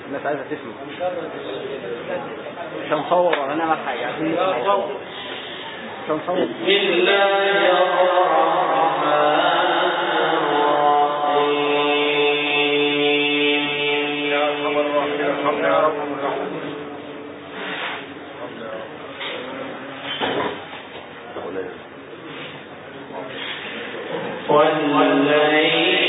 الناس عايزة تسمع. مش هنصور ولا نعمل حاجة، عايزين نصور. مش هنصور. بسم الله الرحمن الرحيم. يا خبر الرحيم الحمد يا رب العالمين. والليل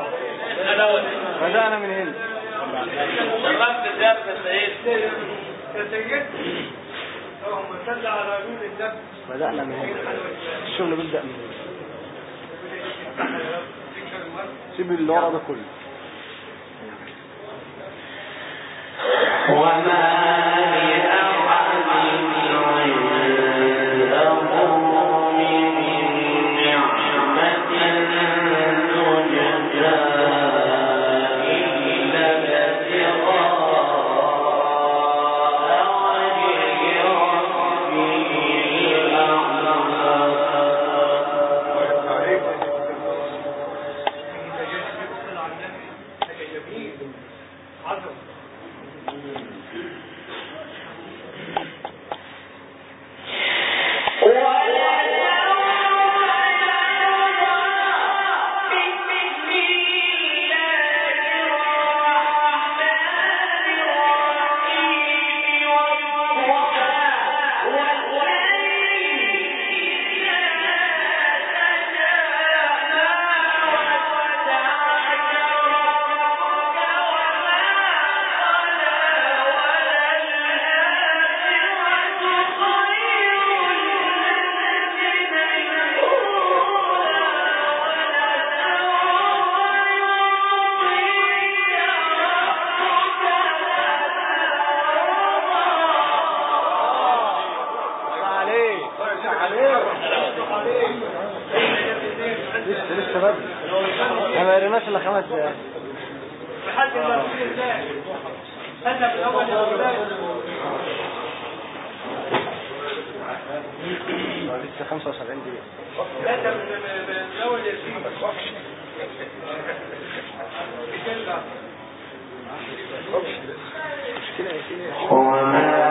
بدأنا من هنا. شرفت زيادة السيد. بدأنا من هنا، الشغل بيبدأ من هنا. سيب اللي ورا ده كله. لسه بدري، ما قريناش الا 5 دقايق. لحد ما تقول ازاي هذا في الاول يا اولاد لسه 75 دقيقه. هذا من الاول يا سيدي مشكله يا سيدي.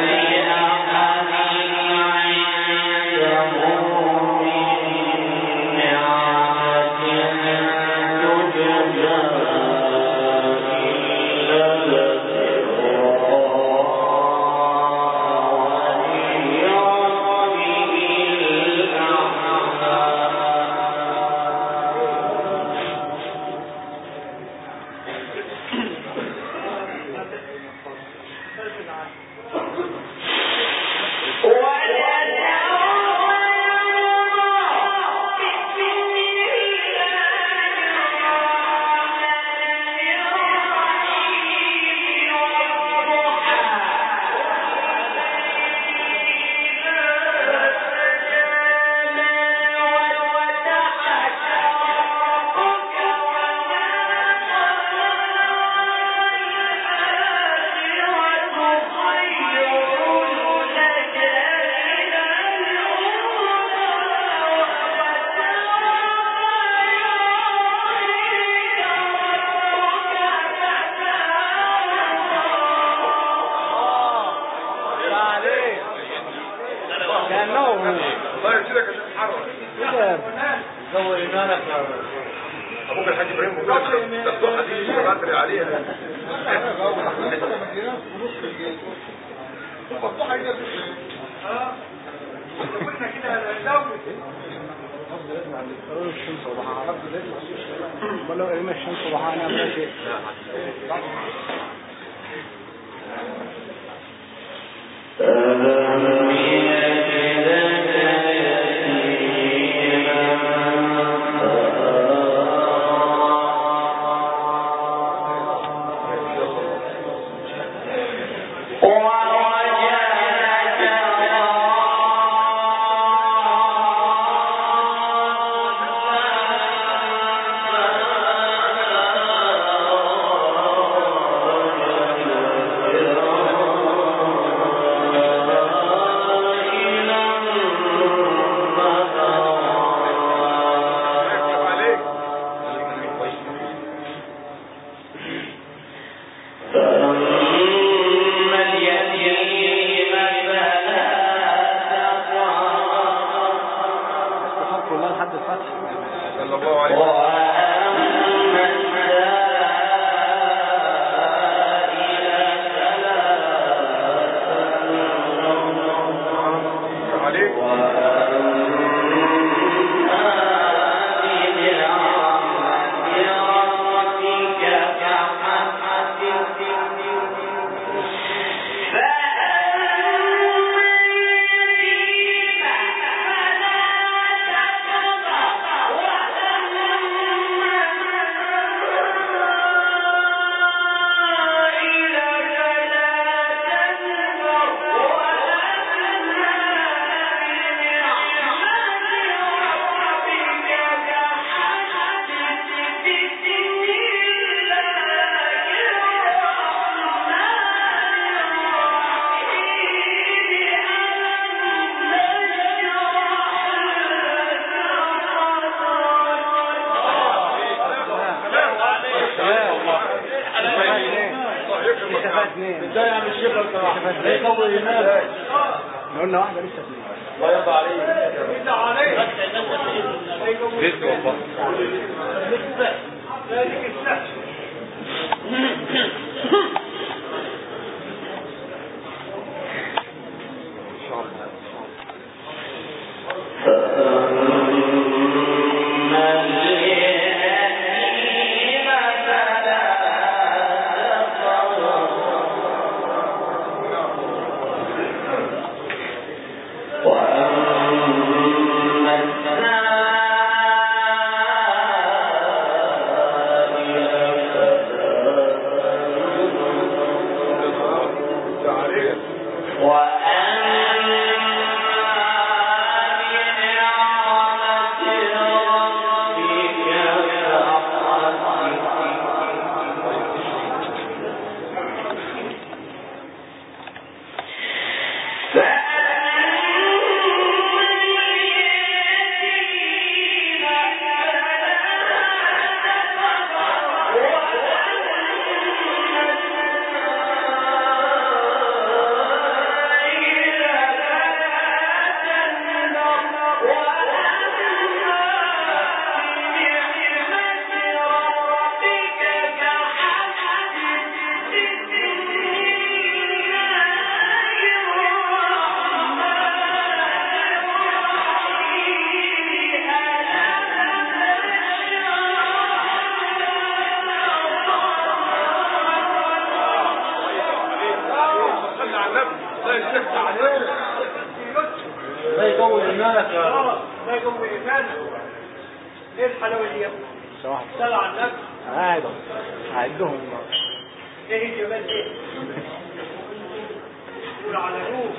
ابوك الحاج ابراهيم مفتوحه دي بدري عليها مفتوحه كده قلنا كده لو الشمس وضحاها ولو ارمى الشمس وضحاها انا ماشي عليك شفاها اثنين. ازاي يعمل الشيخ لو سمحت؟ ايه قوي ايمانك؟ قلنا واحده لسه اثنين. الله يرضى عليك. يرضى عليك. لسه والله. لسه. ذلك السهل. لا يقوي ايمانك يا رب. لا يقوي ايمانك. ايه الحلاوه دي يا ابني؟ صلى على النبي. قاعد هعدهم. ايه الجمال ده؟ قول على روح.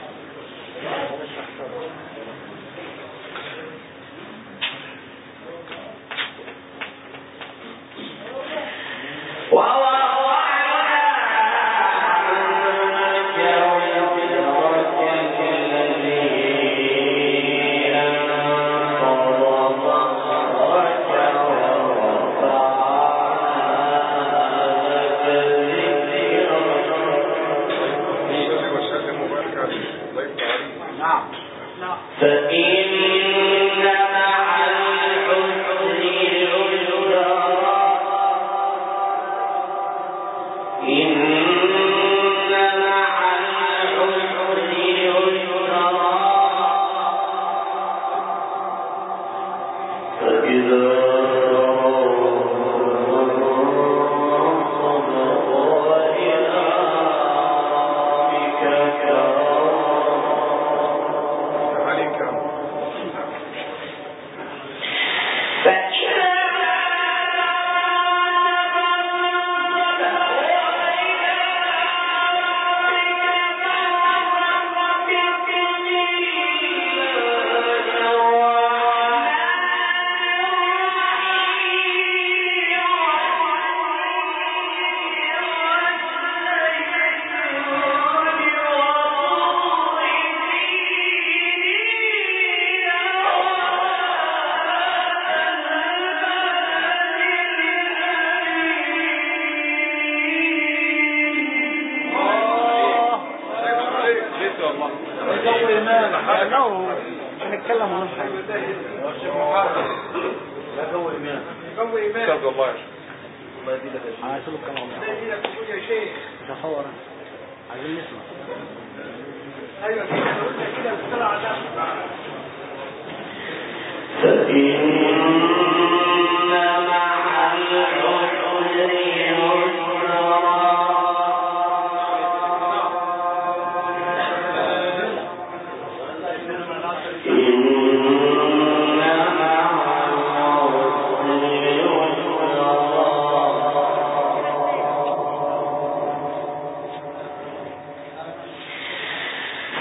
هنتكلم عن حاجه. لا قوي ايمانك. قوي ايمانك. استاذ والله. الله يزيدك يا شيخ. انا هسيب الكاميرا. الله يزيدك يا شيخ. تصور عايزين نسمع. ايوه كده قلنا كده الصلاه على النبي. فإن مع العسر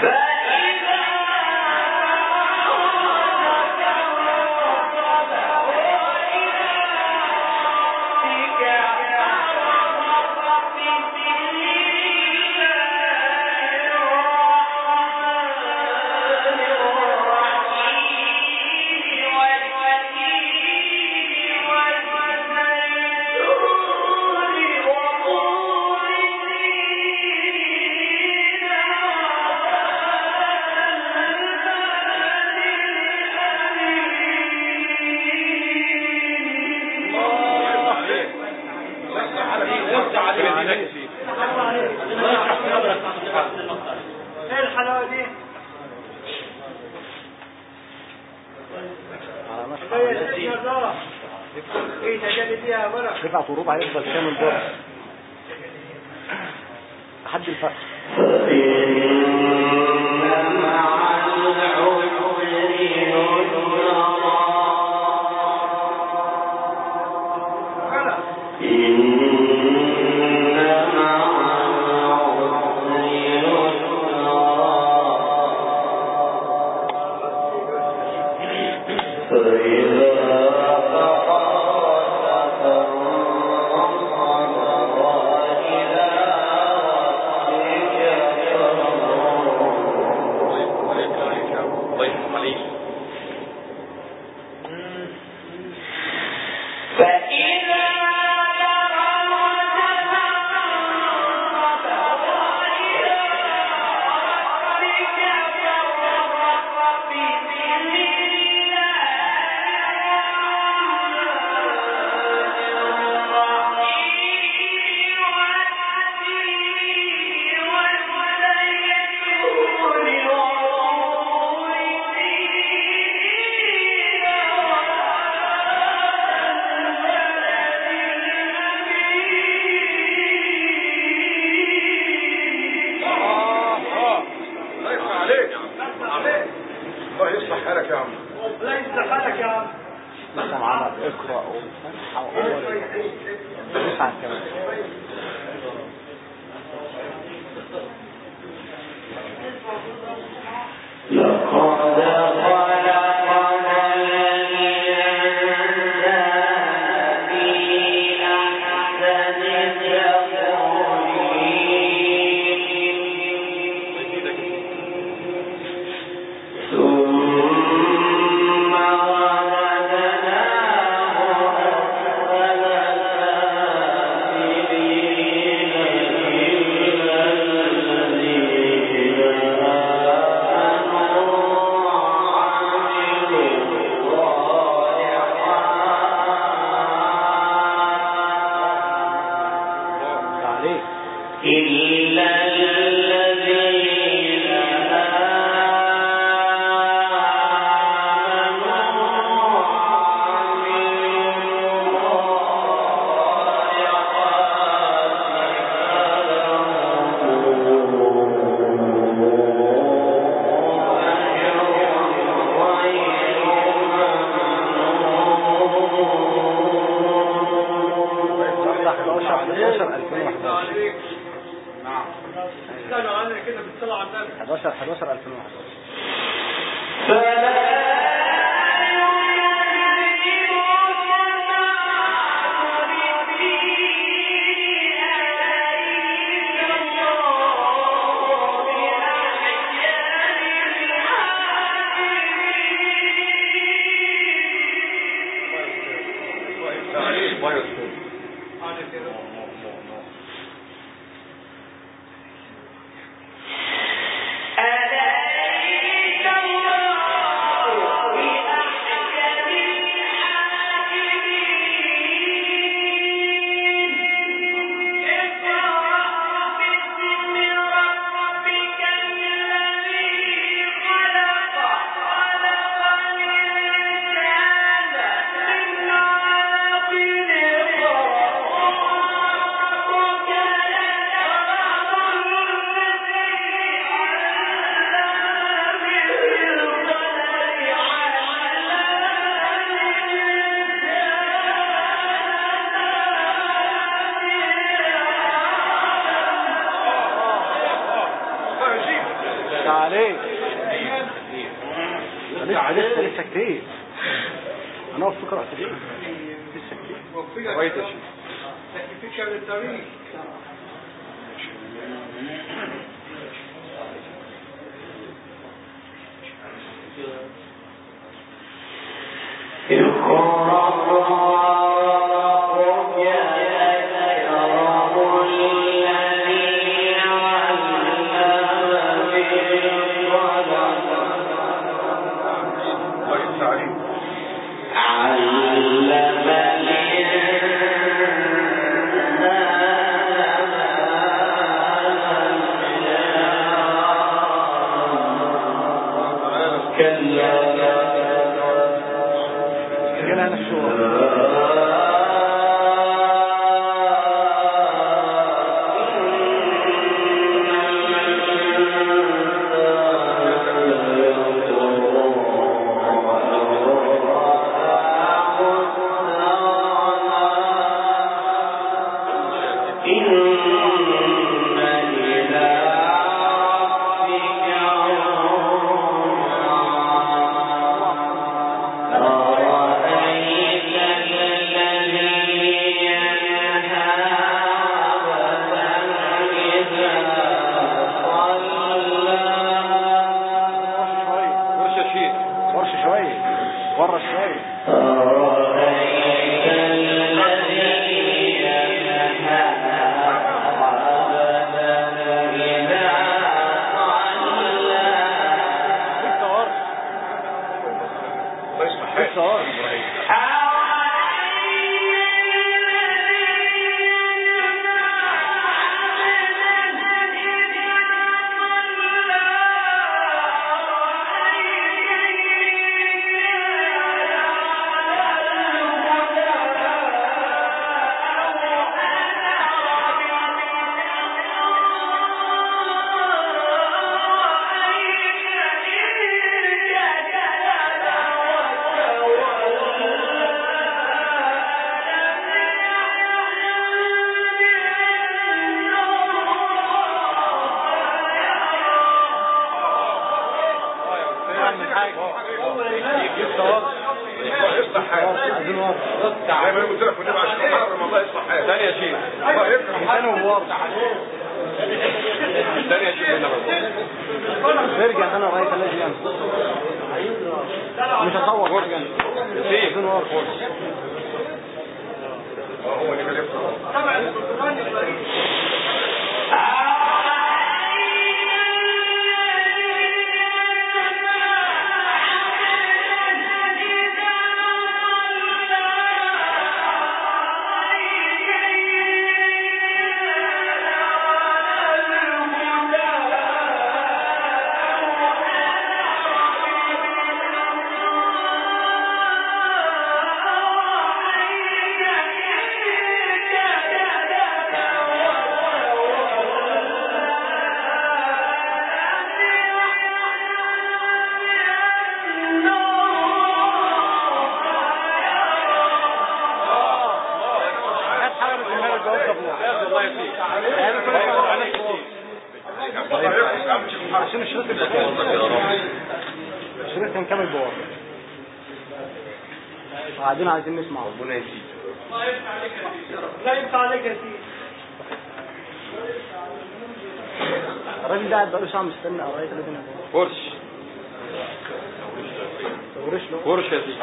يسرا عليك. ايه الحلاوه دي؟ ايه تجلي فيها يا بركه؟ دفع طروب هيفضل كامل بره لحد الفتح. لسه كتير انا اقف فكرة كتير لسه كتير كويس يا شيخ لكن فكرة للطريق علم الإنسان كلا نفسه ارجع انا رايت الذي يمس مش هصور حاجه ليه هو اللي كلمه عشان الشريط الشريط هنكمل بورا قاعدين عايزين نسمع ربنا يسيب لا ينفع عليك يا سيدي الراجل ده قاعد بقاله ساعه مستني قرايه اللي ورش ورش يا سيدي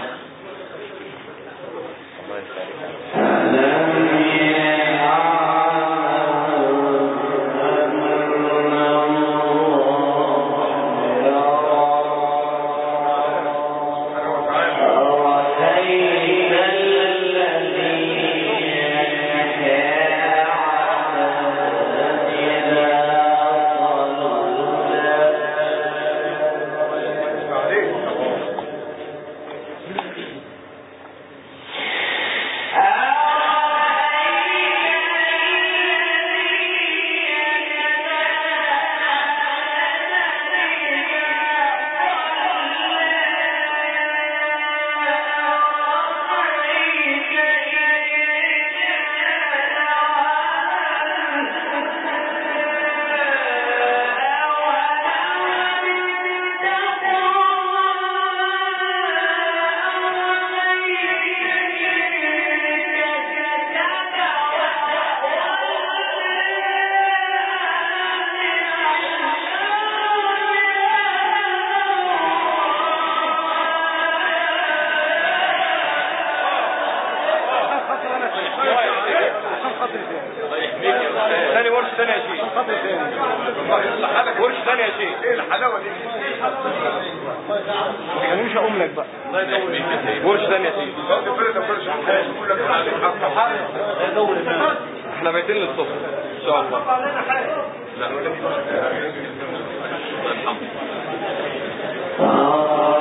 ثاني ورش ثاني يا شيخ ورش ثاني يا شيخ ايه الحلاوه دي انا مش هقوم لك بقى ورش ثاني يا شيخ احنا بايتين للصبح ان شاء الله لا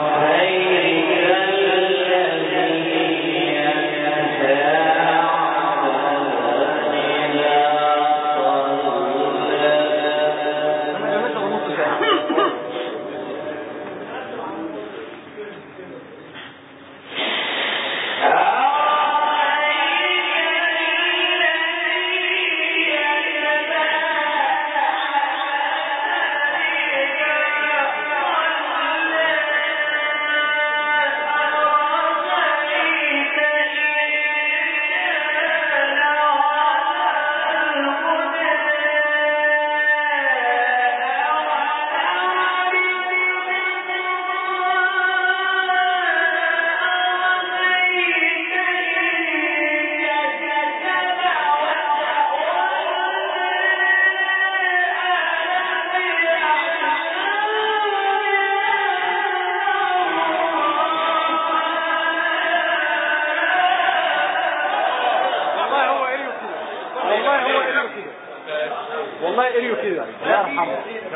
والله اريو كده الله يرحمه.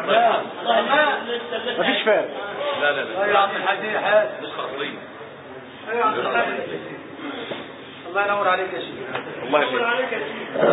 مفيش فارق. لا لا لا يا عم الحاج نسخة أصلية. الله ينور عليك يا شيخ. الله ينور عليك يا شيخ.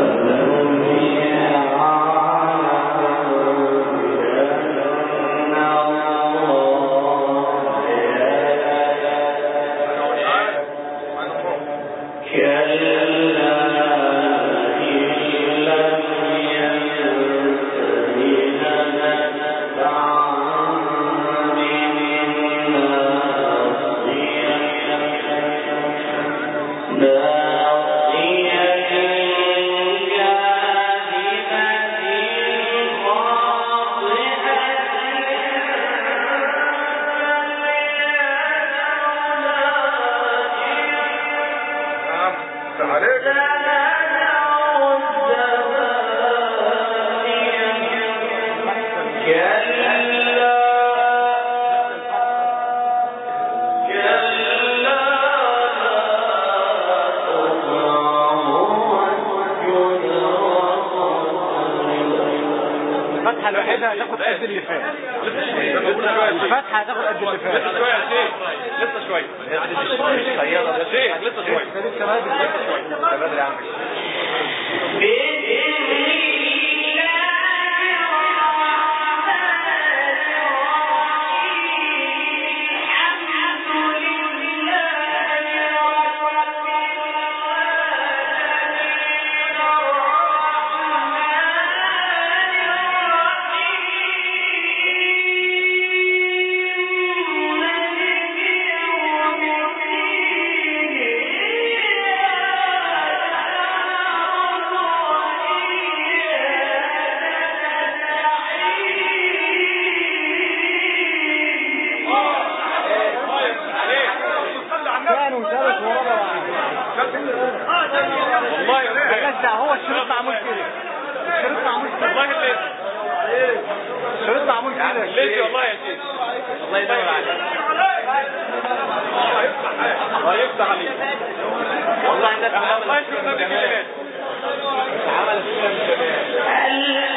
الفتحة الوحيدة هتاخد قد اللي فات. الفتحة هتاخد قد اللي فات. لسه شوية يا شيخ. لسه شوية. مش صيادة يا شيخ. لسه شوية. لسه بدري. لسه شوية. لسه بدري يا عم. هو الشريط معمول كده. الشريط معمول كده. والله الليل. الشريط معمول كده. الليل والله يا شيخ. الله ينور عليك. الله يفتح عليك. والله عندك الله يشوف ده بالجمال. عمل فينا بالجمال.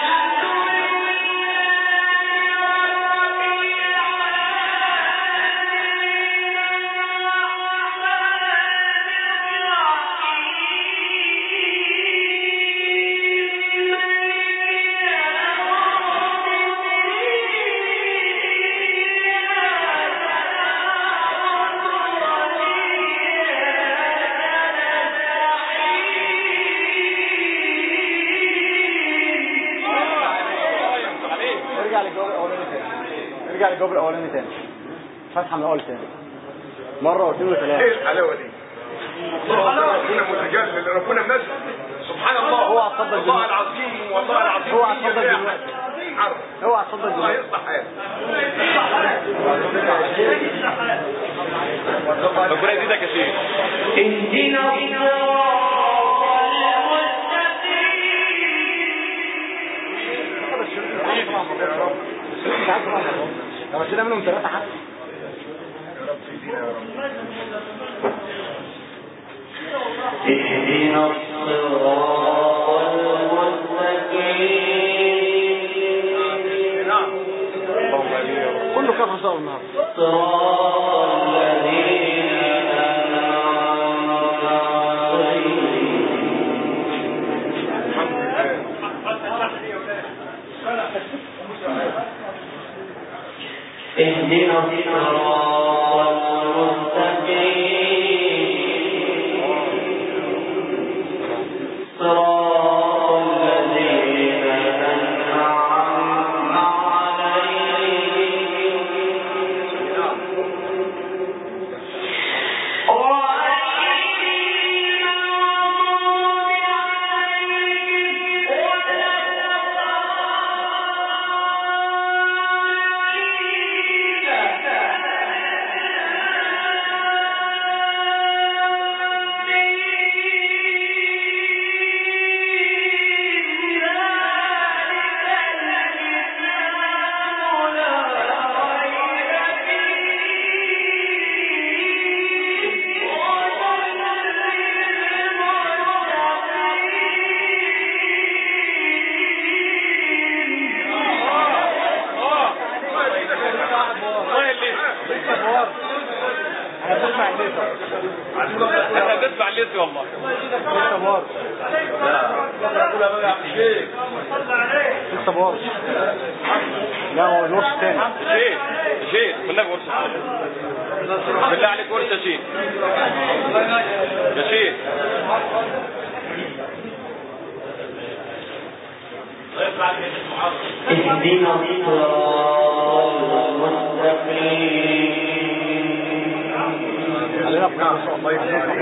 ارجع للجواب الاولاني تاني. فتحه من الاول تاني مره واثنين وثلاثه. ايه الحلاوه دي؟ ربنا متجلل، ربنا منزل سبحان الله. هو اتصدق الله العظيم والله العظيم. هو اتصدق دلوقتي. هو اتصدق دلوقتي. الله يصلح حالك. ربنا يزيدك يا شيخ. اهدنا لو شلنا منهم ثلاثة حتى. اهدنا الصراط المستقيم. كله كان حصل النهارده. صراط الذين أنعمت عليهم. اهدنا الصراط المستقيم صراط الذين أنعمت عليهم احنا بنسمع لسه والله. لسه بار. اقولها بقى يا عم الشيخ. لسه بار. لا هو الورش الثاني. شيخ بالله ورشه. بالله عليك ورشه شيخ. يا شيخ. اهدنا الصراط المستقيم علينا بكام ان شاء الله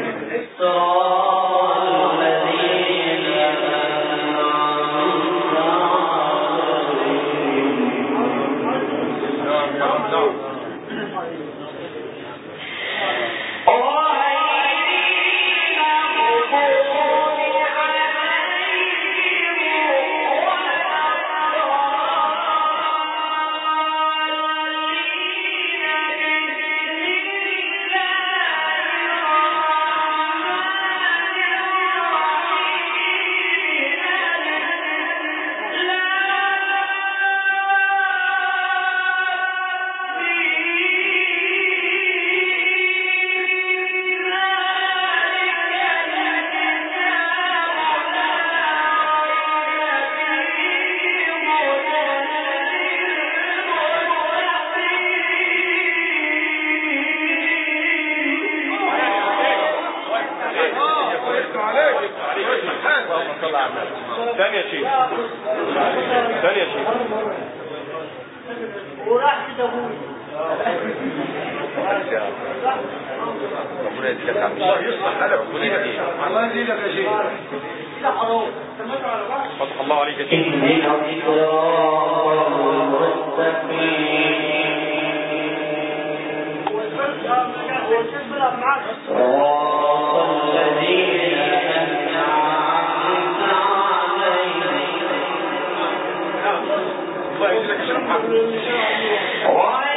صراط الذين ثانية شيء وراح كده ابوي ربنا يديك الله يصلح حالك الله يزيدك يا شيخ. كده حرام فتح الله عليك يا شيخ. اهدنا الصراط المستقيم صراط الذين أنعمت عليهم الله يجزيك شرفك.